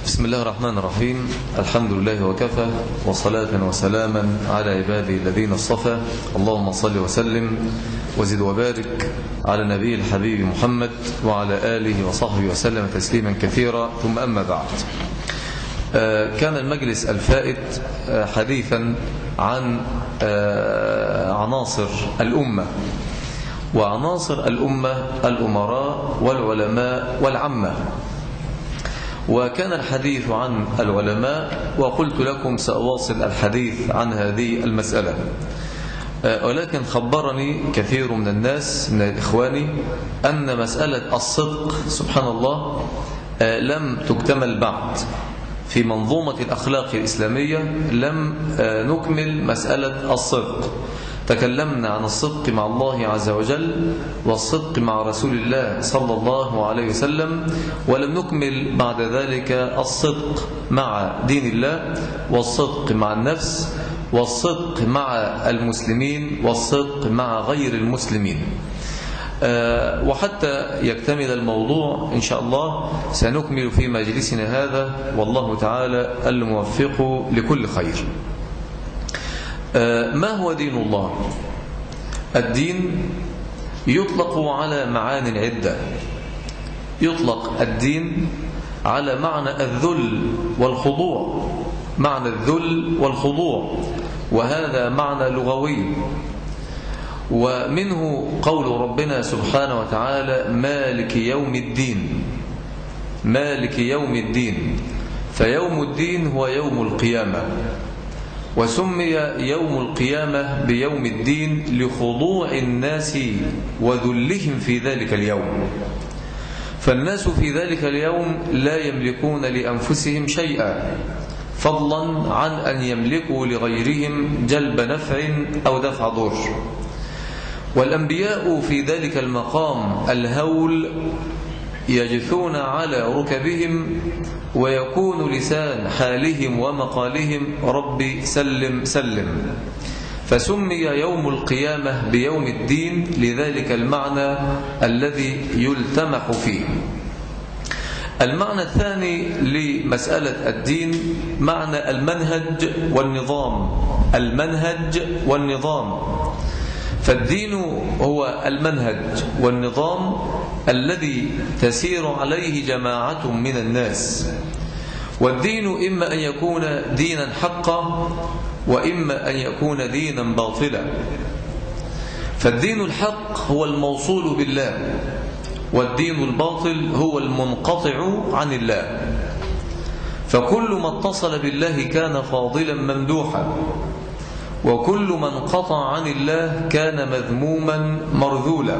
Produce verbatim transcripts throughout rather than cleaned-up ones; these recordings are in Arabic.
بسم الله الرحمن الرحيم. الحمد لله وكفى، وصلاة وسلاما على عباده الذين اصطفى. اللهم صل وسلم وزد وبارك على نبي الحبيب محمد وعلى آله وصحبه وسلم تسليما كثيرا. ثم أما بعد، كان المجلس الفائت حديثا عن عناصر الأمة، وعناصر الأمة الأمراء والعلماء والعامة. وكان الحديث عن العلماء، وقلت لكم سأواصل الحديث عن هذه المسألة، ولكن خبرني كثير من الناس من إخواني أن مسألة الصدق سبحان الله لم تكتمل بعد في منظومة الأخلاق الإسلامية. لم نكمل مسألة الصدق. تكلمنا عن الصدق مع الله عز وجل والصدق مع رسول الله صلى الله عليه وسلم، ولم نكمل بعد ذلك الصدق مع دين الله، والصدق مع النفس، والصدق مع المسلمين، والصدق مع غير المسلمين. وحتى يكتمل الموضوع إن شاء الله سنكمل في مجلسنا هذا، والله تعالى الموفق لكل خير. ما هو دين الله؟ الدين يطلق على معان عدة. يطلق الدين على معنى الذل والخضوع، معنى الذل والخضوع، وهذا معنى لغوي. ومنه قول ربنا سبحانه وتعالى مالك يوم الدين، مالك يوم الدين، فيوم الدين هو يوم القيامة، وسمي يوم القيامة بيوم الدين لخضوع الناس وذلهم في ذلك اليوم. فالناس في ذلك اليوم لا يملكون لأنفسهم شيئا، فضلا عن أن يملكوا لغيرهم جلب نفع أو دفع ضر. والأنبياء في ذلك المقام الهول يجثون على ركبهم، ويكون لسان حالهم ومقالهم ربي سلم سلم. فسمي يوم القيامة بيوم الدين لذلك المعنى الذي يلتمح فيه. المعنى الثاني لمسألة الدين معنى المنهج والنظام، المنهج والنظام. فالدين هو المنهج والنظام الذي تسير عليه جماعة من الناس. والدين إما أن يكون دينا حقا، وإما أن يكون دينا باطلا. فالدين الحق هو الموصول بالله، والدين الباطل هو المنقطع عن الله. فكل ما اتصل بالله كان فاضلا ممدوحا، وكل من قطع عن الله كان مذموما مرذولا.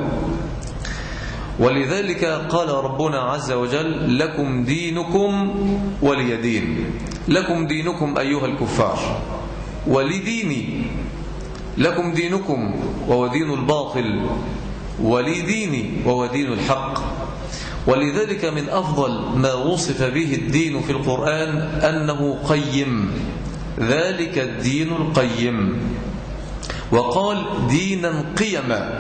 ولذلك قال ربنا عز وجل لكم دينكم ولي دين. لكم دينكم أيها الكفار ولديني. لكم دينكم وهو دين الباطل، ولي ديني وهو دين الحق. ولذلك من أفضل ما وصف به الدين في القرآن أنه قيم، ذلك الدين القيم، وقال دينا قيما.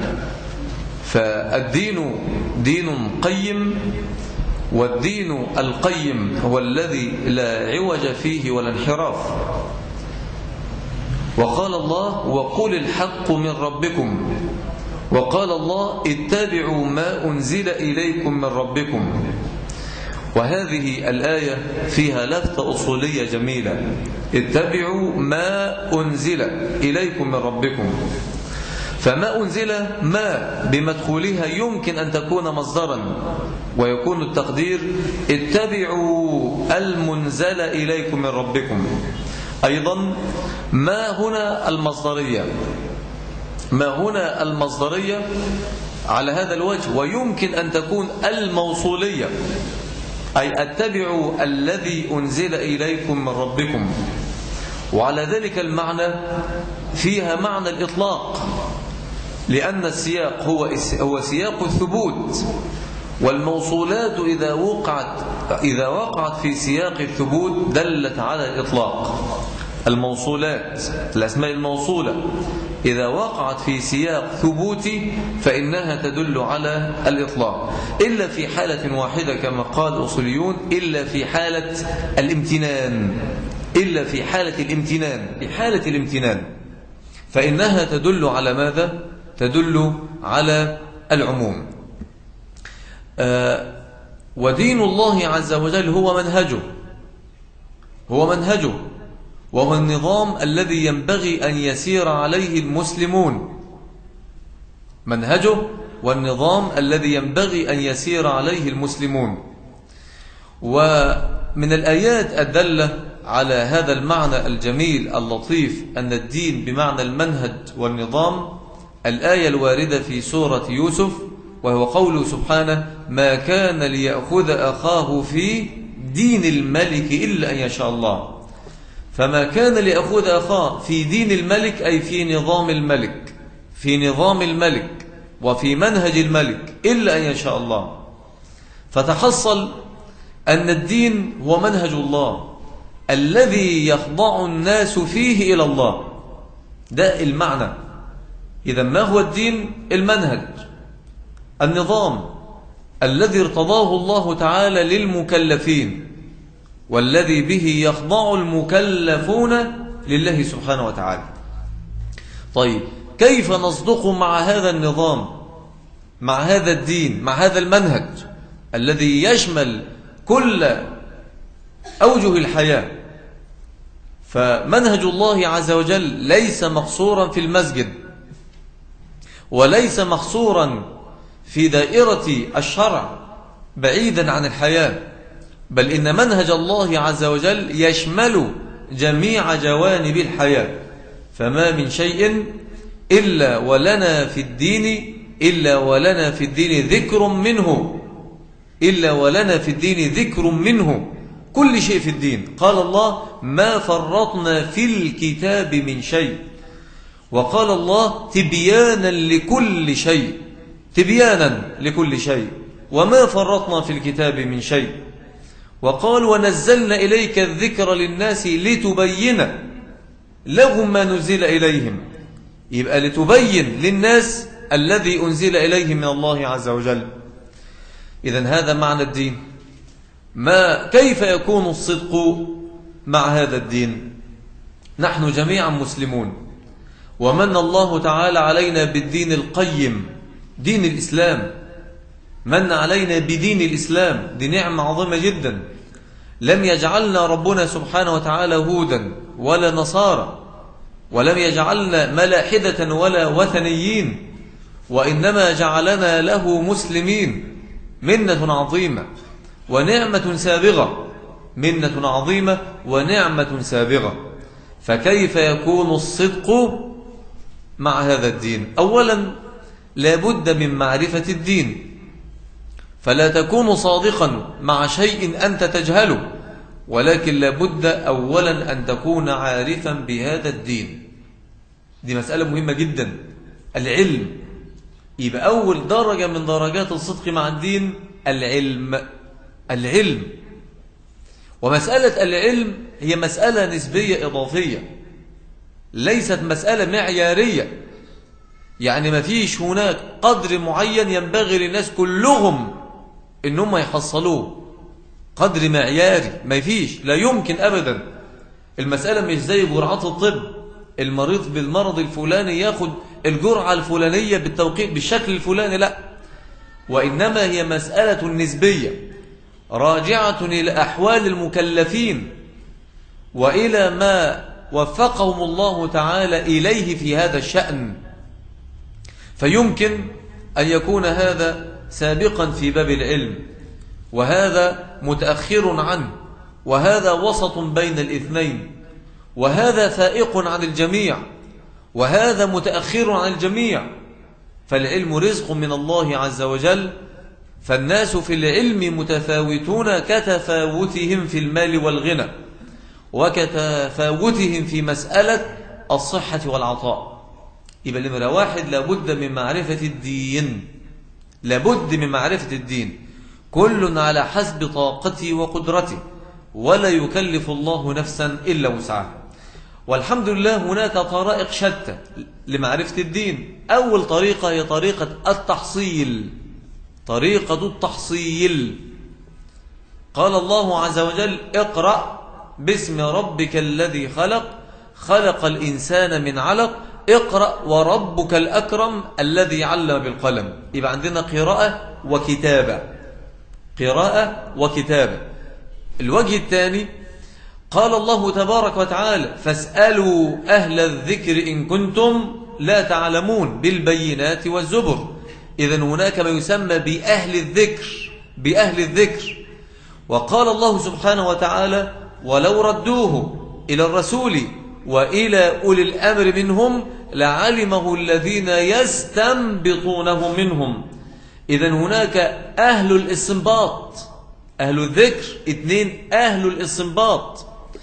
فالدين دين قيم، والدين القيم هو الذي لا عوج فيه ولا انحراف. وقال الله وقل الحق من ربكم، وقال الله اتبعوا ما أنزل إليكم من ربكم. وهذه الآية فيها لفتة أصولية جميلة، اتبعوا ما أنزل إليكم من ربكم. فما أنزل ما بمدخولها يمكن أن تكون مصدرا، ويكون التقدير اتبعوا المنزل إليكم من ربكم. أيضا ما هنا المصدرية، ما هنا المصدرية على هذا الوجه، ويمكن أن تكون الموصولية، أي اتبعوا الذي أنزل إليكم من ربكم. وعلى ذلك المعنى فيها معنى الإطلاق، لأن السياق هو هو سياق الثبوت، والموصولات إذا وقعت إذا وقعت في سياق الثبوت دلت على الإطلاق. الموصولات الأسماء الموصولة إذا وقعت في سياق ثبوتي فإنها تدل على الإطلاق، إلا في حالة واحدة كما قال الأصوليون، إلا في حالة الامتنان، إلا في حالة الامتنان، في حالة الامتنان فإنها تدل على ماذا؟ تدل على العموم. آه ودين الله عز وجل هو منهجه، هو منهجه وهو النظام الذي ينبغي أن يسير عليه المسلمون، منهجه والنظام الذي ينبغي أن يسير عليه المسلمون. ومن الآيات الدالة على هذا المعنى الجميل اللطيف أن الدين بمعنى المنهج والنظام الآية الواردة في سورة يوسف، وهو قوله سبحانه: ما كان ليأخذ أخاه في دين الملك إلا أن يشاء الله. فما كان ليأخذ أخاه في دين الملك أي في نظام الملك، في نظام الملك وفي منهج الملك إلا أن يشاء الله. فتحصل أن الدين هو منهج الله الذي يخضع الناس فيه إلى الله، ده المعنى. إذا ما هو الدين؟ المنهج، النظام الذي ارتضاه الله تعالى للمكلفين، والذي به يخضع المكلفون لله سبحانه وتعالى. طيب كيف نصدق مع هذا النظام، مع هذا الدين، مع هذا المنهج الذي يشمل كل أوجه الحياة؟ فمنهج الله عز وجل ليس مقصورا في المسجد، وليس مقصورا في دائرة الشرع بعيدا عن الحياة، بل إن منهج الله عز وجل يشمل جميع جوانب الحياة. فما من شيء إلا ولنا في الدين إلا ولنا في الدين ذكر منه إلا ولنا في الدين ذكر منه كل شيء في الدين. قال الله: ما فرطنا في الكتاب من شيء. وقال الله: تبيانا لكل شيء، تبيانا لكل شيء، وما فرطنا في الكتاب من شيء. وقال: ونزلنا إليك الذكر للناس لتبين لهم ما نزل إليهم. يبقى لتبين للناس الذي أنزل إليهم من الله عز وجل. إذن هذا معنى الدين. ما كيف يكون الصدق مع هذا الدين؟ نحن جميعا مسلمون، ومن الله تعالى علينا بالدين القيم، دين الإسلام. من علينا بدين الإسلام، دي نعمة عظيمة جدا. لم يجعلنا ربنا سبحانه وتعالى هودا ولا نصارى، ولم يجعلنا ملاحدة ولا وثنيين، وإنما جعلنا له مسلمين. منة عظيمة ونعمة سابغة، منة عظيمة ونعمة سابغة. فكيف يكون الصدق مع هذا الدين؟ أولا لابد من معرفة الدين، فلا تكون صادقا مع شيء أنت تجهله، ولكن لابد أولا أن تكون عارفا بهذا الدين. دي مسألة مهمة جدا، العلم. يبقى أول درجة من درجات الصدق مع الدين العلم، العلم. ومسألة العلم هي مسألة نسبية إضافية، ليست مسألة معيارية. يعني ما فيش هناك قدر معين ينبغي للناس كلهم إنهم يحصلوه، قدر معياري ما فيش، لا يمكن أبدا. المسألة مش زي جرعات الطب، المريض بالمرض الفلاني ياخد الجرعة الفلانية بالتوقيت بالشكل الفلاني، لا، وإنما هي مسألة نسبية راجعة إلى أحوال المكلفين وإلى ما وفقهم الله تعالى إليه في هذا الشأن. فيمكن أن يكون هذا سابقا في باب العلم، وهذا متأخر عنه، وهذا وسط بين الاثنين، وهذا فائق عن الجميع، وهذا متأخر عن الجميع. فالعلم رزق من الله عز وجل، فالناس في العلم متفاوتون كتفاوتهم في المال والغنى، وكتفاوتهم في مسألة الصحة والعطاء. يبقى نمرة واحد لابد من معرفة الدين، لابد من معرفة الدين. كل على حسب طاقته وقدرته، ولا يكلف الله نفسا إلا وسعها. والحمد لله هناك طرائق شتى لمعرفة الدين. أول طريقة هي طريقة التحصيل، طريقة التحصيل. قال الله عز وجل: اقرأ باسم ربك الذي خلق، خلق الإنسان من علق، اقرأ وربك الأكرم الذي علم بالقلم. يبقى عندنا قراءة وكتابة، قراءة وكتابة. الوجه الثاني قال الله تبارك وتعالى: فاسألوا أهل الذكر إن كنتم لا تعلمون، بالبينات والزبر. إذن هناك ما يسمى بأهل الذكر، بأهل الذكر. وقال الله سبحانه وتعالى: ولو ردوه إلى الرسول وإلى أولي الأمر منهم لعلمه الذين يستنبطونه منهم. إذن هناك أهل الاستنباط، أهل الذكر، اثنين أهل الاستنباط.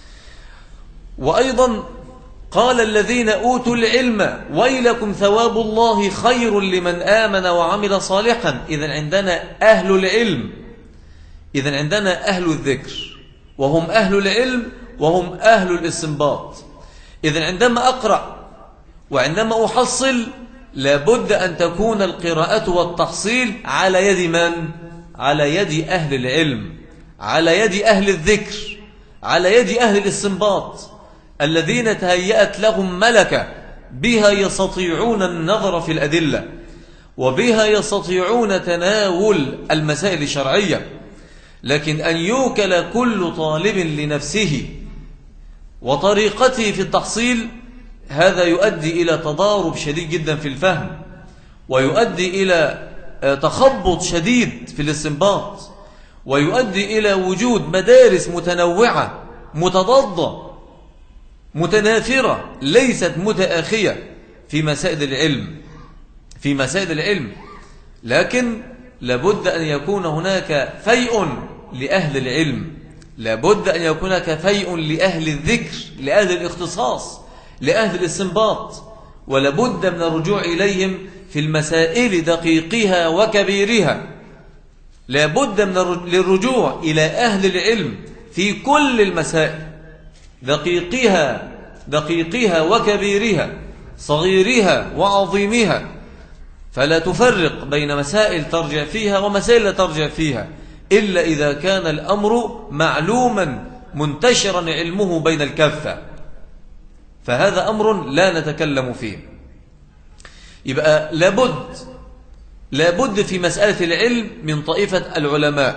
وأيضا قال: الذين أوتوا العلم ويلكم ثواب الله خير لمن آمن وعمل صالحا. إذن عندنا أهل العلم، إذن عندنا أهل الذكر، وهم أهل العلم وهم أهل الاستنباط. إذن عندما أقرأ وعندما أحصل لابد أن تكون القراءة والتحصيل على يد من؟ على يد أهل العلم، على يد أهل الذكر، على يد أهل الاستنباط، الذين تهيأت لهم ملكة بها يستطيعون النظر في الأدلة، وبها يستطيعون تناول المسائل الشرعية. لكن أن يوكل كل طالب لنفسه وطريقته في التحصيل، هذا يؤدي إلى تضارب شديد جدا في الفهم، ويؤدي إلى تخبط شديد في الاستنباط، ويؤدي إلى وجود مدارس متنوعة متضادة متنافرة ليست متآخية في مسائل العلم، في مسائل العلم. لكن لابد أن يكون هناك فيء لأهل العلم، لابد أن يكون هناك فيء لأهل الذكر، لأهل الاختصاص، لأهل الاستنباط، ولابد من الرجوع إليهم في المسائل دقيقها وكبيرها. لابد من الرجوع إلى أهل العلم في كل المسائل، دقيقها دقيقها وكبيرها، صغيرها وعظيمها. فلا تفرق بين مسائل ترجع فيها ومسائل لا ترجع فيها، إلا إذا كان الأمر معلوما منتشرا علمه بين الكافة، فهذا أمر لا نتكلم فيه. يبقى لابد لابد في مسألة العلم من طائفة العلماء،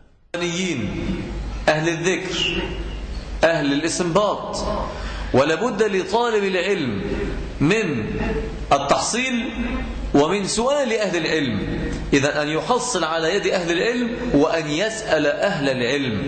أهل الذكر، أهل الاستنباط. ولابد لطالب العلم من التحصيل ومن سؤال أهل العلم، إذا أن يحصل على يد أهل العلم وأن يسأل أهل العلم،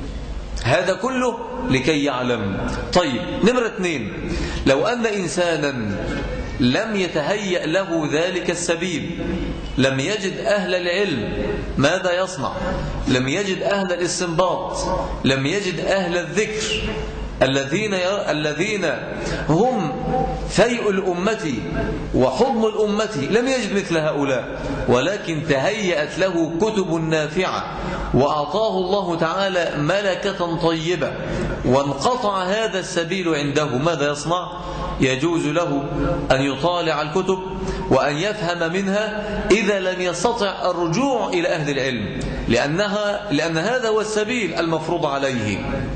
هذا كله لكي يعلم. طيب، نمرة اثنين، لو أن إنسانا لم يتهيأ له ذلك السبيل، لم يجد أهل العلم، ماذا يصنع؟ لم يجد أهل الاستنباط، لم يجد أهل الذكر الذين الذين هم فيء الأمة وحضن الأمة، لم يجد مثل هؤلاء، ولكن تهيأت له كتب نافعة وأعطاه الله تعالى ملكة طيبة، وانقطع هذا السبيل عنده، ماذا يصنع؟ يجوز له أن يطالع الكتب وأن يفهم منها إذا لم يستطع الرجوع إلى أهل العلم، لأنها لأن هذا هو السبيل المفروض عليه،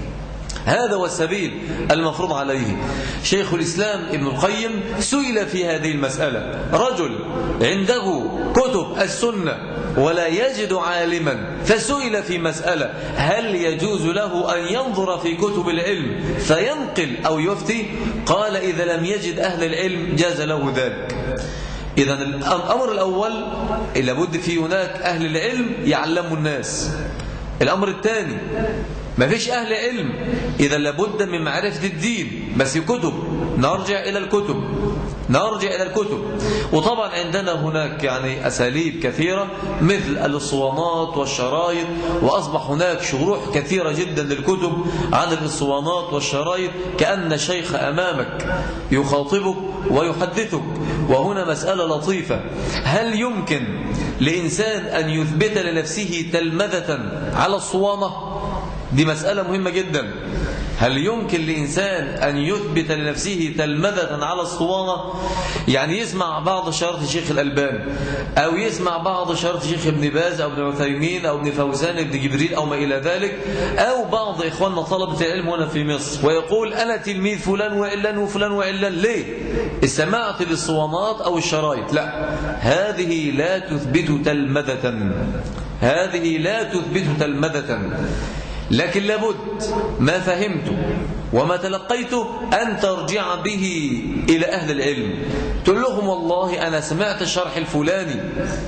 هذا هو السبيل المفروض عليه. شيخ الإسلام ابن القيم سئل في هذه المسألة، رجل عنده كتب السنة ولا يجد عالما، فسئل في مسألة هل يجوز له أن ينظر في كتب العلم فينقل أو يفتي؟ قال إذا لم يجد أهل العلم جاز له ذلك. إذا الأمر الأول لابد في هناك أهل العلم يعلموا الناس. الأمر الثاني، ما فيش أهل علم، إذا لابد من معرفة الدين، بس كتب، نرجع إلى الكتب، نرجع إلى الكتب. وطبعا عندنا هناك يعني أساليب كثيرة مثل الاسطوانات والشرايط، وأصبح هناك شروح كثيرة جدا للكتب عن الاسطوانات والشرايط، كأن الشيخ أمامك يخاطبك ويحدثك. وهنا مسألة لطيفة، هل يمكن لإنسان أن يثبت لنفسه تلمذة على الصوانة؟ دي مسألة مهمة جدا. هل يمكن لإنسان أن يثبت لنفسه تلمذة على الصوانة؟ يعني يسمع بعض شرط الشيخ الألباني أو يسمع بعض شرط الشيخ ابن باز أو ابن عثيمين أو ابن فوزان ابن جبريل أو ما إلى ذلك، أو بعض إخواننا طلبة العلم هنا في مصر ويقول أنا تلميذ فلان وعلان وفلان وعلان. ليه؟ استمعت للصوانات أو الشرايط. لا، هذه لا تثبت تلمذة، هذه لا تثبت تلمذة، لكن لابد ما فهمته وما تلقيته أن ترجع به إلى أهل العلم، تقول لهم والله أنا سمعت الشرح الفلاني،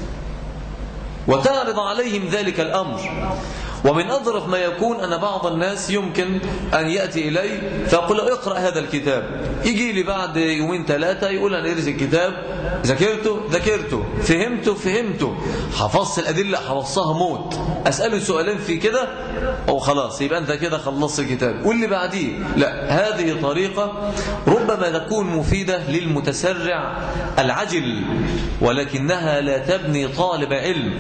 وتعرض عليهم ذلك الأمر. ومن أظرف ما يكون أن بعض الناس يمكن أن يأتي إلي فأقول له اقرأ هذا الكتاب، يجي لي بعد يومين ثلاثة يقول أنا قرأت الكتاب، ذاكرته ذاكرته، فهمته فهمته، حفظت الأدلة حفظتها موت، أسأله سؤالين في كده أو خلاص يبقى أنت كده خلصت الكتاب واللي بعديه. لا، هذه طريقة ربما تكون مفيدة للمتسرع العجل، ولكنها لا تبني طالب علم.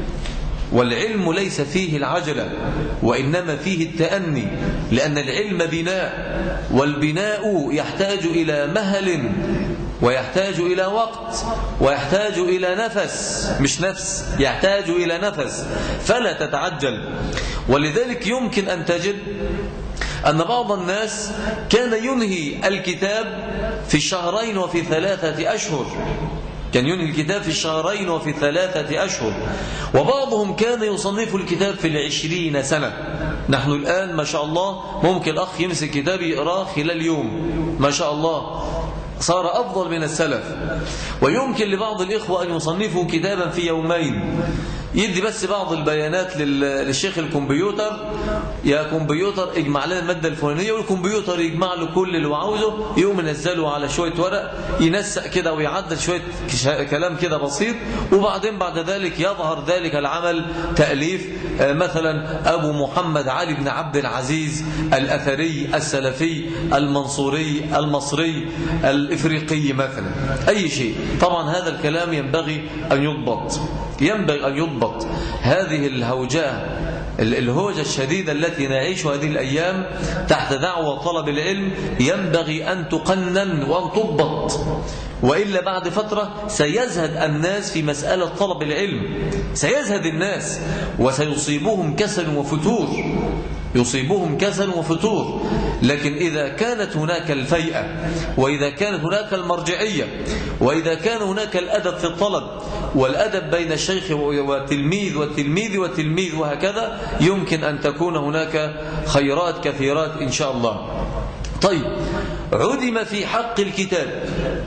والعلم ليس فيه العجلة وإنما فيه التأني، لأن العلم بناء، والبناء يحتاج إلى مهل ويحتاج إلى وقت ويحتاج إلى نفس، مش نفس، يحتاج إلى نفس، فلا تتعجل. ولذلك يمكن أن تجد أن بعض الناس كان ينهي الكتاب في الشهرين وفي ثلاثة أشهر، كان ينهي الكتاب في الشهرين وفي ثلاثة أشهر، وبعضهم كان يصنف الكتاب في العشرين سنة. نحن الآن ما شاء الله ممكن الأخ يمسك كتاب يقراه خلال يوم، ما شاء الله صار أفضل من السلف. ويمكن لبعض الإخوة أن يصنفوا كتابا في يومين، يدي بس بعض البيانات للشيخ الكمبيوتر، يا كمبيوتر اجمع لنا المادة الفلانية، والكمبيوتر يجمع له كل اللي هو عاوزه، يقوم ينزله على شوية ورق، ينسق كده ويعدل شوية كلام كده بسيط، وبعدين بعد ذلك يظهر ذلك العمل تأليف مثلا أبو محمد علي بن عبد العزيز الأثري السلفي المنصوري المصري الإفريقي مثلا، أي شيء. طبعا هذا الكلام ينبغي أن يضبط، ينبغي أن يضبط. هذه الهوجة الهوجة الشديدة التي نعيشها هذه الأيام تحت دعوة طلب العلم ينبغي أن تقنن وأن تضبط، وإلا بعد فترة سيزهد الناس في مسألة طلب العلم، سيزهد الناس وسيصيبهم كسل وفتور، يصيبهم كسل وفتور. لكن إذا كانت هناك الفيئة، وإذا كانت هناك المرجعية، وإذا كان هناك الأدب في الطلب، والأدب بين الشيخ والتلميذ والتلميذ والتلميذ وهكذا، يمكن أن تكون هناك خيرات كثيرات إن شاء الله. طيب، عدم في حق الكتاب،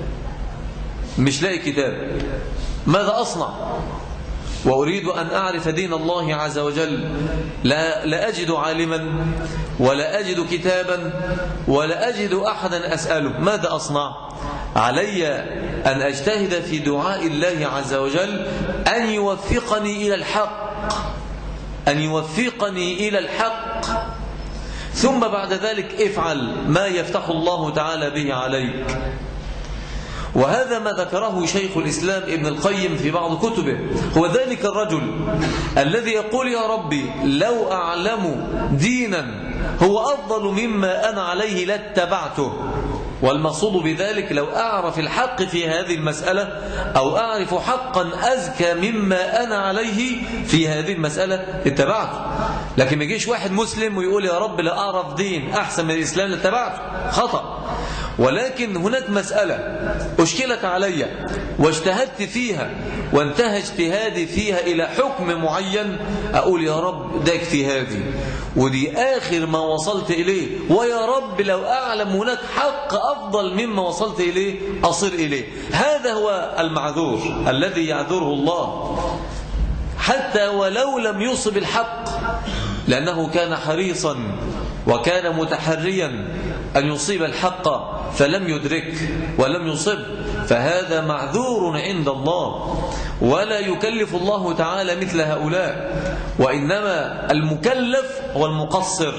مش لاقي كتاب، ماذا أصنع؟ وأريد أن أعرف دين الله عز وجل، لا, لا أجد عالما ولا أجد كتابا ولا أجد أحدا أسأله، ماذا أصنع؟ علي أن أجتهد في دعاء الله عز وجل أن يوفقني إلى الحق، أن يوفقني إلى الحق، ثم بعد ذلك افعل ما يفتح الله تعالى به عليك. وهذا ما ذكره شيخ الإسلام ابن القيم في بعض كتبه، هو ذلك الرجل الذي يقول يا ربي لو أعلم دينا هو أفضل مما أنا عليه لاتبعته. والمقصود بذلك لو أعرف الحق في هذه المسألة، أو أعرف حقا أزكى مما أنا عليه في هذه المسألة اتبعته. لكن ما يجيش واحد مسلم ويقول يا رب لا أعرف دين أحسن من الإسلام لاتبعته، خطأ. ولكن هناك مسألة أشكلت علي واجتهدت فيها وانتهى اجتهادي فيها إلى حكم معين، أقول يا رب ده اجتهادي ودي آخر ما وصلت إليه، ويا رب لو أعلم هناك حق أفضل مما وصلت إليه أصل إليه. هذا هو المعذور الذي يعذره الله حتى ولو لم يصب الحق، لأنه كان حريصا وكان متحريا أن يصيب الحق فلم يدرك ولم يصب، فهذا معذور عند الله، ولا يكلف الله تعالى مثل هؤلاء. وإنما المكلف هو المقصر،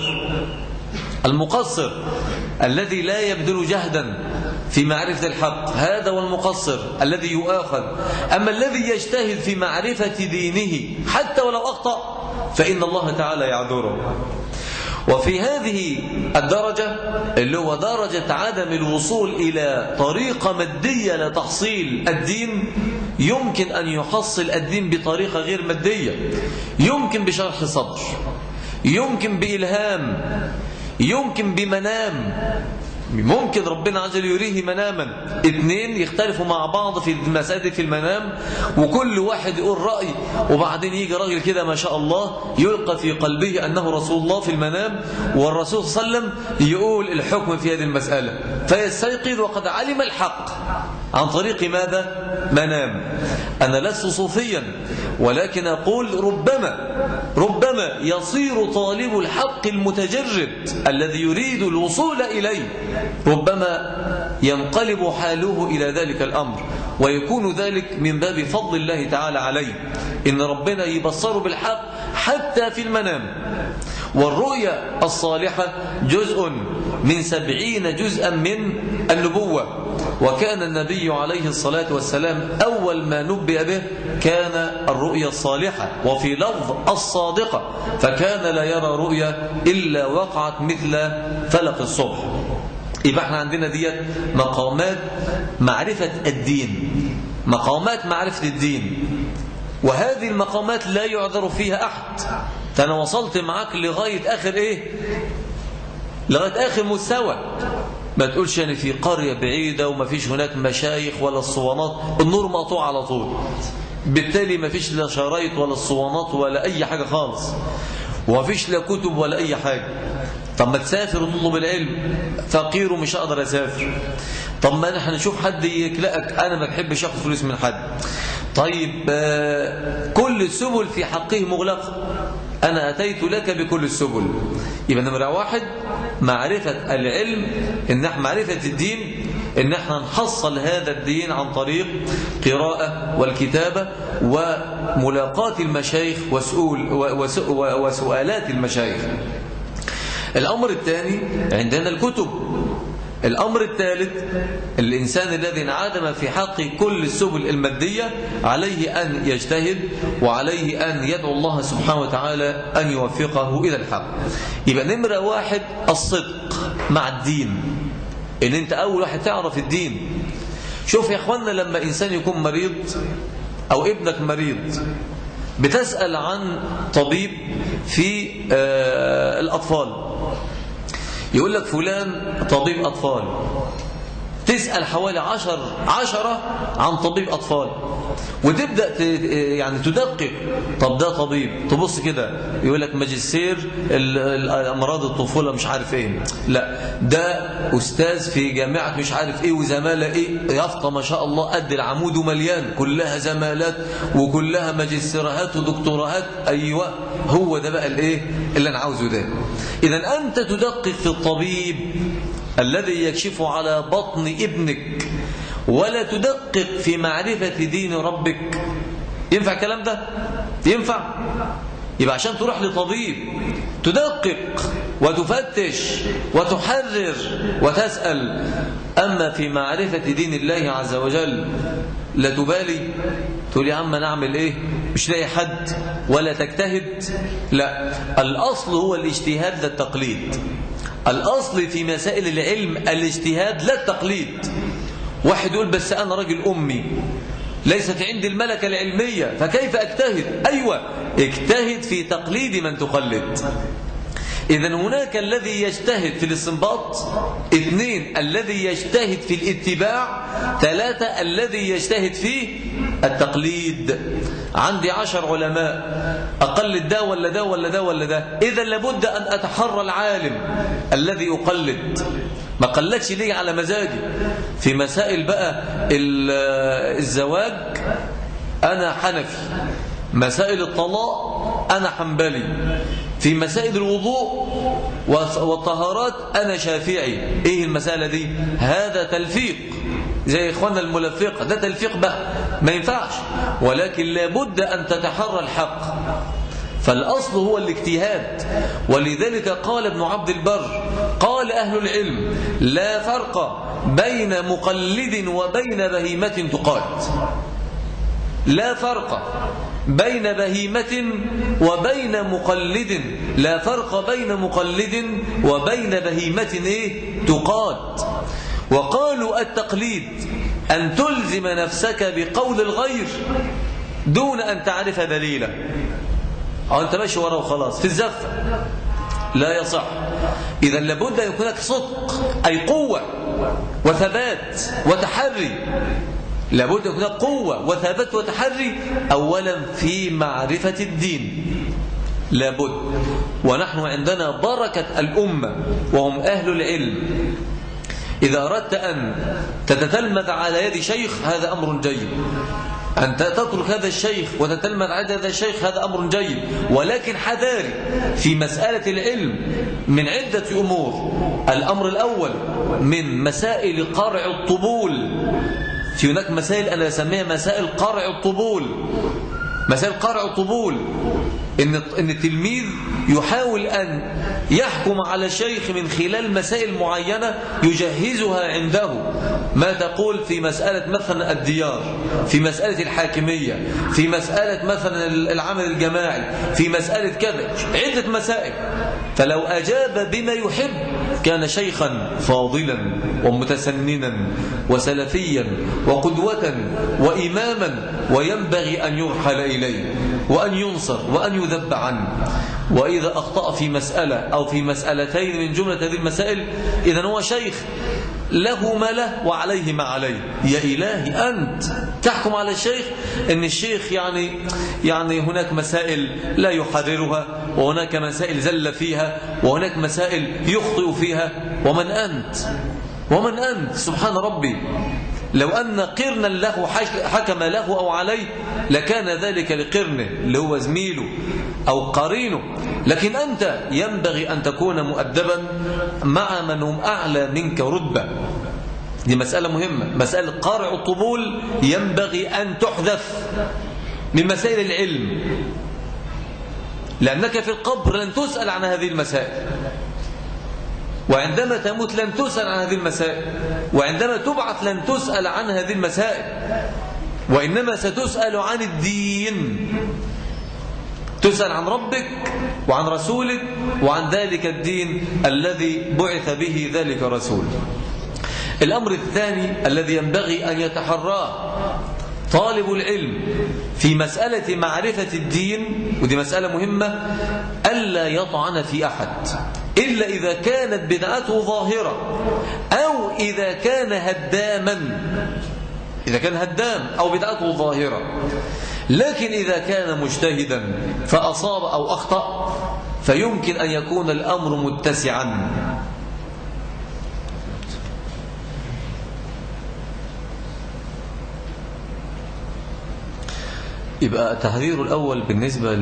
المقصر الذي لا يبذل جهدا في معرفة الحق، هذا هو المقصر الذي يؤاخذ. أما الذي يجتهد في معرفة دينه حتى ولو أخطأ فإن الله تعالى يعذره. وفي هذه الدرجة اللي هو درجة عدم الوصول إلى طريقة مادية لتحصيل الدين، يمكن أن يحصل الدين بطريقة غير مادية، يمكن بشرح صدر، يمكن بإلهام، يمكن بمنام، ممكن ربنا عز وجل يريه مناما، اثنين يختلفوا مع بعض في المسائل في المنام وكل واحد يقول رأي، وبعدين يجي راجل كده ما شاء الله يلقى في قلبه أنه رسول الله في المنام، والرسول صلى الله عليه وسلم يقول الحكم في هذه المسألة، فيستيقظ وقد علم الحق عن طريق ماذا؟ منام. أنا لست صوفيا، ولكن أقول ربما ربما يصير طالب الحق المتجرد الذي يريد الوصول إليه ربما ينقلب حاله إلى ذلك الأمر، ويكون ذلك من باب فضل الله تعالى عليه، إن ربنا يبصر بالحق حتى في المنام. والرؤيا الصالحة جزء من سبعين جزءا من النبوة، وكان النبي عليه الصلاة والسلام أول ما نبئ به كان الرؤيا الصالحة، وفي لفظ الصادقة، فكان لا يرى رؤيا إلا وقعت مثل فلق الصبح. يبقى احنا عندنا ديت مقامات معرفة الدين، مقامات معرفة الدين، وهذه المقامات لا يعذر فيها أحد. أنا وصلت معاك لغاية آخر إيه؟ لغاية آخر مستوى. ما تقولش يعني في قرية بعيدة وما فيش هناك مشايخ ولا الصوانات، النور مقطوع على طول، بالتالي ما فيش لا شرايط ولا الصوانات ولا أي حاجة خالص، وما فيش لا كتب ولا أي حاجة. طب ما تسافر وتطلب العلم، فقير ومش هقدر أسافر. طب ما نحن نشوف حد يكلأك، أنا ما بحبش أخذ فلوس من حد. طيب كل السبل في حقه مغلقة، أنا أتيت لك بكل السبل. يبقى نمرة واحد معرفة العلم، إن احنا معرفة الدين، إن احنا نحصل هذا الدين عن طريق قراءة والكتابة وملاقاة المشايخ وسؤول وسؤالات المشايخ. الأمر الثاني عندنا الكتب. الأمر الثالث الإنسان الذي انعدم في حق كل السبل المادية عليه أن يجتهد، وعليه أن يدعو الله سبحانه وتعالى أن يوفقه إلى الحق. يبقى نمرة واحد الصدق مع الدين، إن أنت أول واحد تعرف الدين. شوف يا أخوانا، لما إنسان يكون مريض أو ابنك مريض، بتسأل عن طبيب في آه الأطفال، يقول لك فلان طبيب أطفال، تسأل حوالي عشر عشرة عن طبيب أطفال، وتبدأ يعني تدقق. طب ده طبيب، تبص كده يقول لك ماجستير الأمراض الطفولة مش عارف ايه، لا ده أستاذ في جامعة مش عارف ايه وزمالة ايه، يافطة ما شاء الله قد العمود مليان، كلها زمالات وكلها ماجستيرات ودكتوراهات. أيوة هو ده بقى الايه اللي أنا عاوزه ده. إذا أنت تدقق في الطبيب الذي يكشف على بطن ابنك، ولا تدقق في معرفة دين ربك. ينفع الكلام ده؟ ينفع؟ يبقى عشان تروح لطبيب تدقق وتفتش وتحرر وتسأل. أما في معرفة دين الله عز وجل لا تبالي، تقول يا عم نعمل ايه، مش لاقي حد، ولا تجتهد. لا، الأصل هو الاجتهاد لا التقليد. الأصل في مسائل العلم الاجتهاد لا التقليد. واحد يقول بس أنا راجل أمي ليست عندي الملكة العلمية فكيف أجتهد؟ أيوة اجتهد في تقليد من تقلد. إذن هناك الذي يجتهد في الاستنباط، اثنين الذي يجتهد في الاتباع، ثلاثة الذي يجتهد في التقليد. عندي عشر علماء، أقلد ده ولا ده ولا ده ولا ده، إذن لابد أن أتحرى العالم الذي أقلد. ما قلدش ليه على مزاجي. في مسائل بقى الزواج أنا حنفي، مسائل الطلاق أنا حنبلي، في مسائل الوضوء والطهارات أنا شافعي. إيه المسألة دي؟ هذا تلفيق زي إخواننا الملفقة، ده تلفيق بقى ما ينفعش، ولكن لابد أن تتحرى الحق. فالأصل هو الاجتهاد. ولذلك قال ابن عبد البر، قال أهل العلم لا فرق بين مقلد وبين بهيمة تقاد. لا فرق بين بهيمة وبين مقلد، لا فرق بين مقلد وبين بهيمة إيه؟ تقاد. وقالوا التقليد أن تلزم نفسك بقول الغير دون أن تعرف دليله، أو أنت ماشي وراه وخلاص في الزفة، لا يصح. إذا لابد أن يكون لك صدق، أي قوة وثبات وتحري. لابد أن يكون لك قوة وثبات وتحري أولا في معرفة الدين، لابد. ونحن عندنا بركة الأمة وهم أهل العلم. إذا أردت أن تتتلمذ على يد شيخ هذا أمر جيد، أن تترك هذا الشيخ وتتلمذ على هذا الشيخ هذا أمر جيد، ولكن حذاري في مسألة العلم من عدة أمور. الأمر الأول من مسائل قرع الطبول. في هناك مسائل أنا أسميها مسائل قرع الطبول. مسائل قرع الطبول إن إن التلميذ يحاول أن يحكم على الشيخ من خلال مسائل معينة يجهزها عنده. ما تقول في مسألة مثلا الديار، في مسألة الحاكمية، في مسألة مثلا العمل الجماعي، في مسألة كذا، عدة مسائل. فلو أجاب بما يحب كان شيخا فاضلا ومتسننا وسلفيا وقدوة وإماما، وينبغي أن يرحل إليه وأن ينصر وأن يذب عنه. وإذا أخطأ في مسألة أو في مسألتين من جملة هذه المسائل، إذن هو شيخ له ما له وعليه ما عليه. يا إلهي أنت تحكم على الشيخ أن الشيخ يعني يعني هناك مسائل لا يحررها، وهناك مسائل زل فيها، وهناك مسائل يخطئ فيها. ومن أنت؟ ومن أنت؟ سبحان ربي. لو أن قرنا له حكم له أو عليه لكان ذلك لقرنه اللي هو زميله أو قرينه، لكن أنت ينبغي أن تكون مؤدبا مع من هم أعلى منك رتبة. دي مسألة مهمة. مسألة قارع الطبول ينبغي أن تحذف من مسائل العلم، لأنك في القبر لن تسأل عن هذه المسائل، وعندما تموت لن تسأل عن هذه المسائل، وعندما تبعث لن تسأل عن هذه المسائل، وإنما ستسأل عن الدين. تسأل عن ربك وعن رسولك وعن ذلك الدين الذي بعث به ذلك الرسول. الأمر الثاني الذي ينبغي أن يتحراه طالب العلم في مسألة معرفة الدين، ودي مسألة مهمة، ألا يطعن في أحد إلا إذا كانت بدعته ظاهرة، أو إذا كان هداما، إذا كان هدام أو بدعته ظاهرة. لكن إذا كان مجتهدا فأصاب أو أخطأ فيمكن أن يكون الأمر متسعا. يبقى التحذير الأول بالنسبة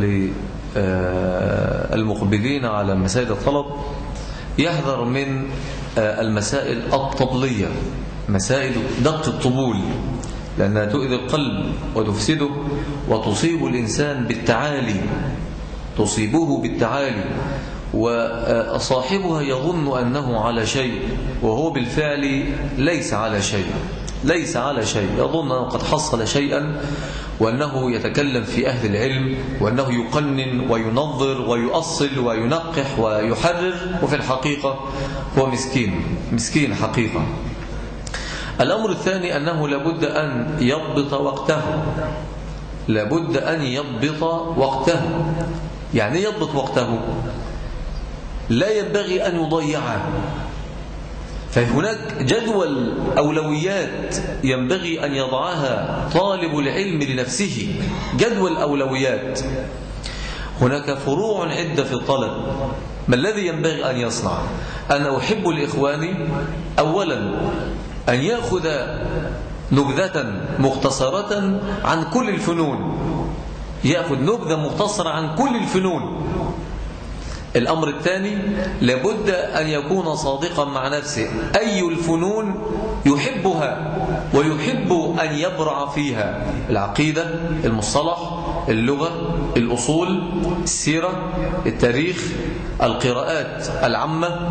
للمقبلين على مسائل الطلب، يحذر من المسائل الطبلية، مسائل دق الطبول، لأنها تؤذي القلب وتفسده وتصيب الإنسان بالتعالي، تصيبه بالتعالي، وصاحبها يظن أنه على شيء وهو بالفعل ليس على شيء، ليس على شيء، يظن أنه قد حصل شيئا، وأنه يتكلم في أهل العلم، وأنه يقنن وينظر ويؤصل وينقح ويحرر، وفي الحقيقة هو مسكين، مسكين حقيقة. الأمر الثاني أنه لابد أن يضبط وقته، لابد أن يضبط وقته. يعني يضبط وقته، لا ينبغي أن يضيعه. فهناك جدول أولويات ينبغي أن يضعها طالب العلم لنفسه، جدول أولويات. هناك فروع عدة في الطلب. ما الذي ينبغي أن يصنع؟ أنا أحب لإخواني أولا أن يأخذ نبذة مختصرة عن كل الفنون، يأخذ نبذة مختصرة عن كل الفنون. الأمر الثاني لابد أن يكون صادقا مع نفسه، أي الفنون يحبها ويحب أن يبرع فيها: العقيدة، المصطلح، اللغة، الأصول، السيرة، التاريخ، القراءات العامة،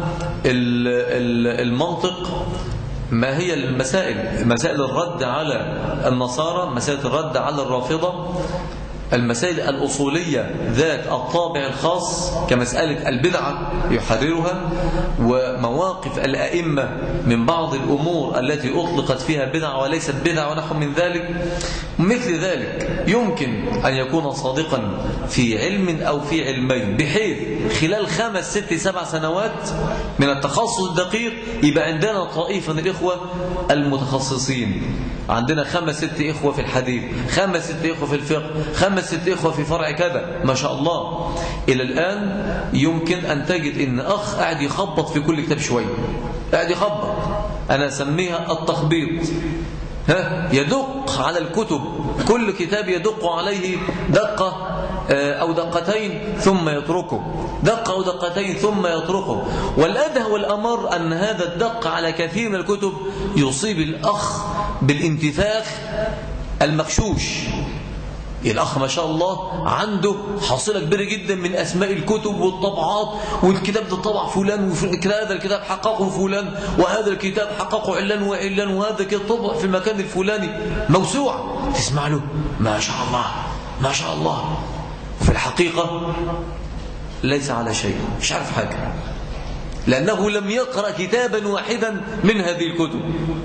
المنطق. ما هي المسائل؟ مسائل الرد على النصارى، مسائل الرد على الرافضة، المسائل الأصولية ذات الطابع الخاص كمسألة البدعة يحررها، ومواقف الأئمة من بعض الأمور التي أطلقت فيها بدعة وليست بدعة ونحو من ذلك. مثل ذلك يمكن أن يكون صادقا في علم أو في علمين، بحيث خلال خمس ست سبع سنوات من التخصص الدقيق يبقى عندنا طائفة من الإخوة المتخصصين. عندنا خمس ست إخوة في الحديث، خمس ست إخوة في الفقه، خمس ست إخوة في فرع كذا، ما شاء الله. إلى الآن يمكن أن تجد إن أخ قاعد يخبط في كل كتاب شوية، قاعد يخبط، أنا أسميها التخبيط. ها، يدق على الكتب، كل كتاب يدق عليه دقة أو دقتين ثم يتركه، دقة أو دقتين ثم يتركه. والأدهى والأمر أن هذا الدق على كثير من الكتب يصيب الأخ بالانتفاخ المغشوش. الأخ ما شاء الله عنده حصيلة كبيرة جدا من أسماء الكتب والطبعات، والكتاب ده طبع فلان، وهذا الكتاب حققه فلان، وهذا الكتاب حققه علان وعلان، وهذا كده طبع في المكان الفلاني، موسوعة. تسمع له ما شاء الله ما شاء الله، وفي الحقيقة ليس على شيء، مش عارف حاجة، لأنه لم يقرأ كتابا واحدا من هذه الكتب.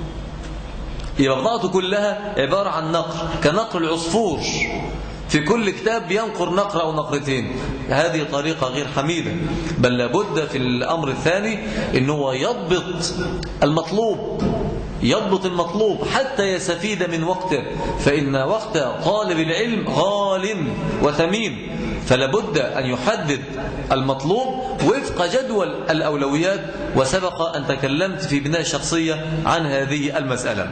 بضاعته كلها عبارة عن نقر، كنقر العصفور، في كل كتاب ينقر نقرة أو نقرتين. هذه طريقة غير حميدة، بل لابد في الأمر الثاني أنه يضبط المطلوب، يضبط المطلوب حتى يستفيد من وقته، فإن وقت طالب العلم غال وثمين، فلابد أن يحدد المطلوب وفق جدول الأولويات. وسبق أن تكلمت في بناء الشخصية عن هذه المسألة.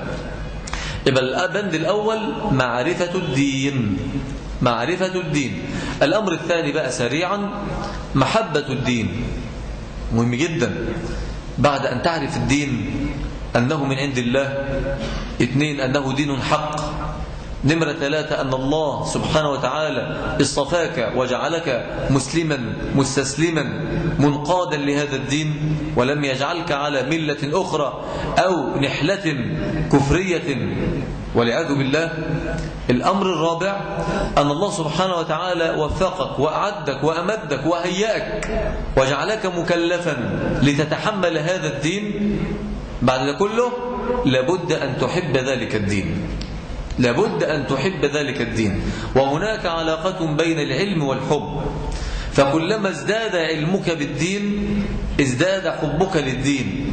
يبقى البند الأول معرفة الدين، معرفة الدين. الأمر الثاني بقى سريعا محبة الدين، مهم جدا. بعد أن تعرف الدين أنه من عند الله، اثنين أنه دين حق، نمرة ثلاثة أن الله سبحانه وتعالى اصطفاك وجعلك مسلما مستسلما منقادا لهذا الدين، ولم يجعلك على ملة أخرى أو نحلة كفرية والعياذ بالله. الأمر الرابع أن الله سبحانه وتعالى وفقك وأعدك وأمدك وهيأك وجعلك مكلفا لتتحمل هذا الدين. بعد ذلك كله لابد أن تحب ذلك الدين، لابد أن تحب ذلك الدين. وهناك علاقة بين العلم والحب، فكلما ازداد علمك بالدين ازداد حبك للدين،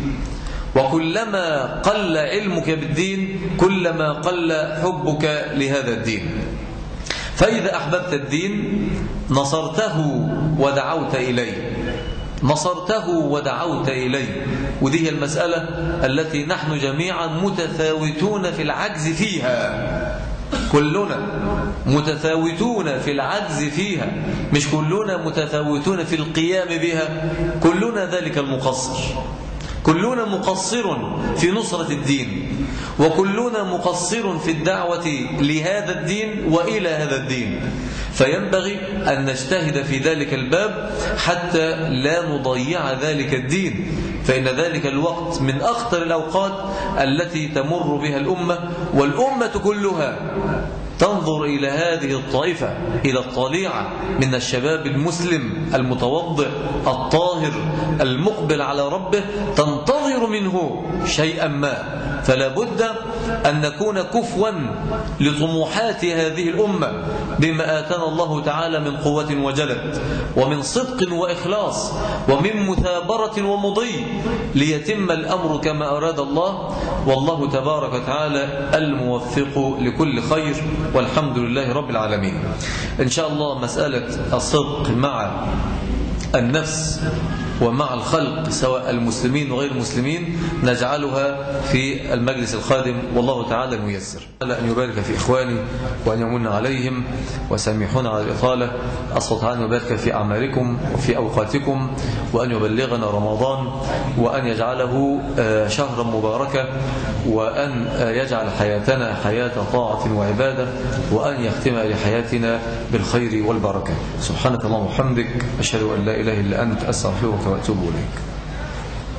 وكلما قل علمك بالدين كلما قل حبك لهذا الدين. فإذا أحببت الدين نصرته ودعوت إليه، نصرته ودعوت إليه. ودي هي المسألة التي نحن جميعا متفاوتون في العجز فيها، كلنا متفاوتون في العجز فيها، مش كلنا متفاوتون في القيام بها، كلنا ذلك المقصر، كلنا مقصر في نصرة الدين، وكلنا مقصر في الدعوة لهذا الدين وإلى هذا الدين. فينبغي أن نجتهد في ذلك الباب حتى لا نضيع ذلك الدين، فإن ذلك الوقت من أخطر الأوقات التي تمر بها الأمة، والأمة كلها تنظر إلى هذه الطائفة، إلى الطليعة من الشباب المسلم المتوضع الطاهر المقبل على ربه، تنتظر منه شيئا ما. فلا بد أن نكون كفوا لطموحات هذه الأمة بما آتانا الله تعالى من قوة وجلد، ومن صدق وإخلاص، ومن مثابرة ومضي، ليتم الأمر كما أراد الله. والله تبارك وتعالى الموفق لكل خير، والحمد لله رب العالمين. إن شاء الله مسألة الصدق مع النفس ومع الخلق سواء المسلمين وغير المسلمين نجعلها في المجلس القادم، والله تعالى الميسر. أن يبارك في إخواني وأن يمن عليهم وسامحونا على الإطالة. أسأل تعالى أن يبارك في أعمالكم وفي أوقاتكم، وأن يبلغنا رمضان، وأن يجعله شهرا مباركا، وأن يجعل حياتنا حياة طاعة وعبادة، وأن يختم لحياتنا بالخير والبركة. سبحانك اللهم وبحمدك، أشهد أن لا إله إلا أنت، أستغفرك وأتوب إليك.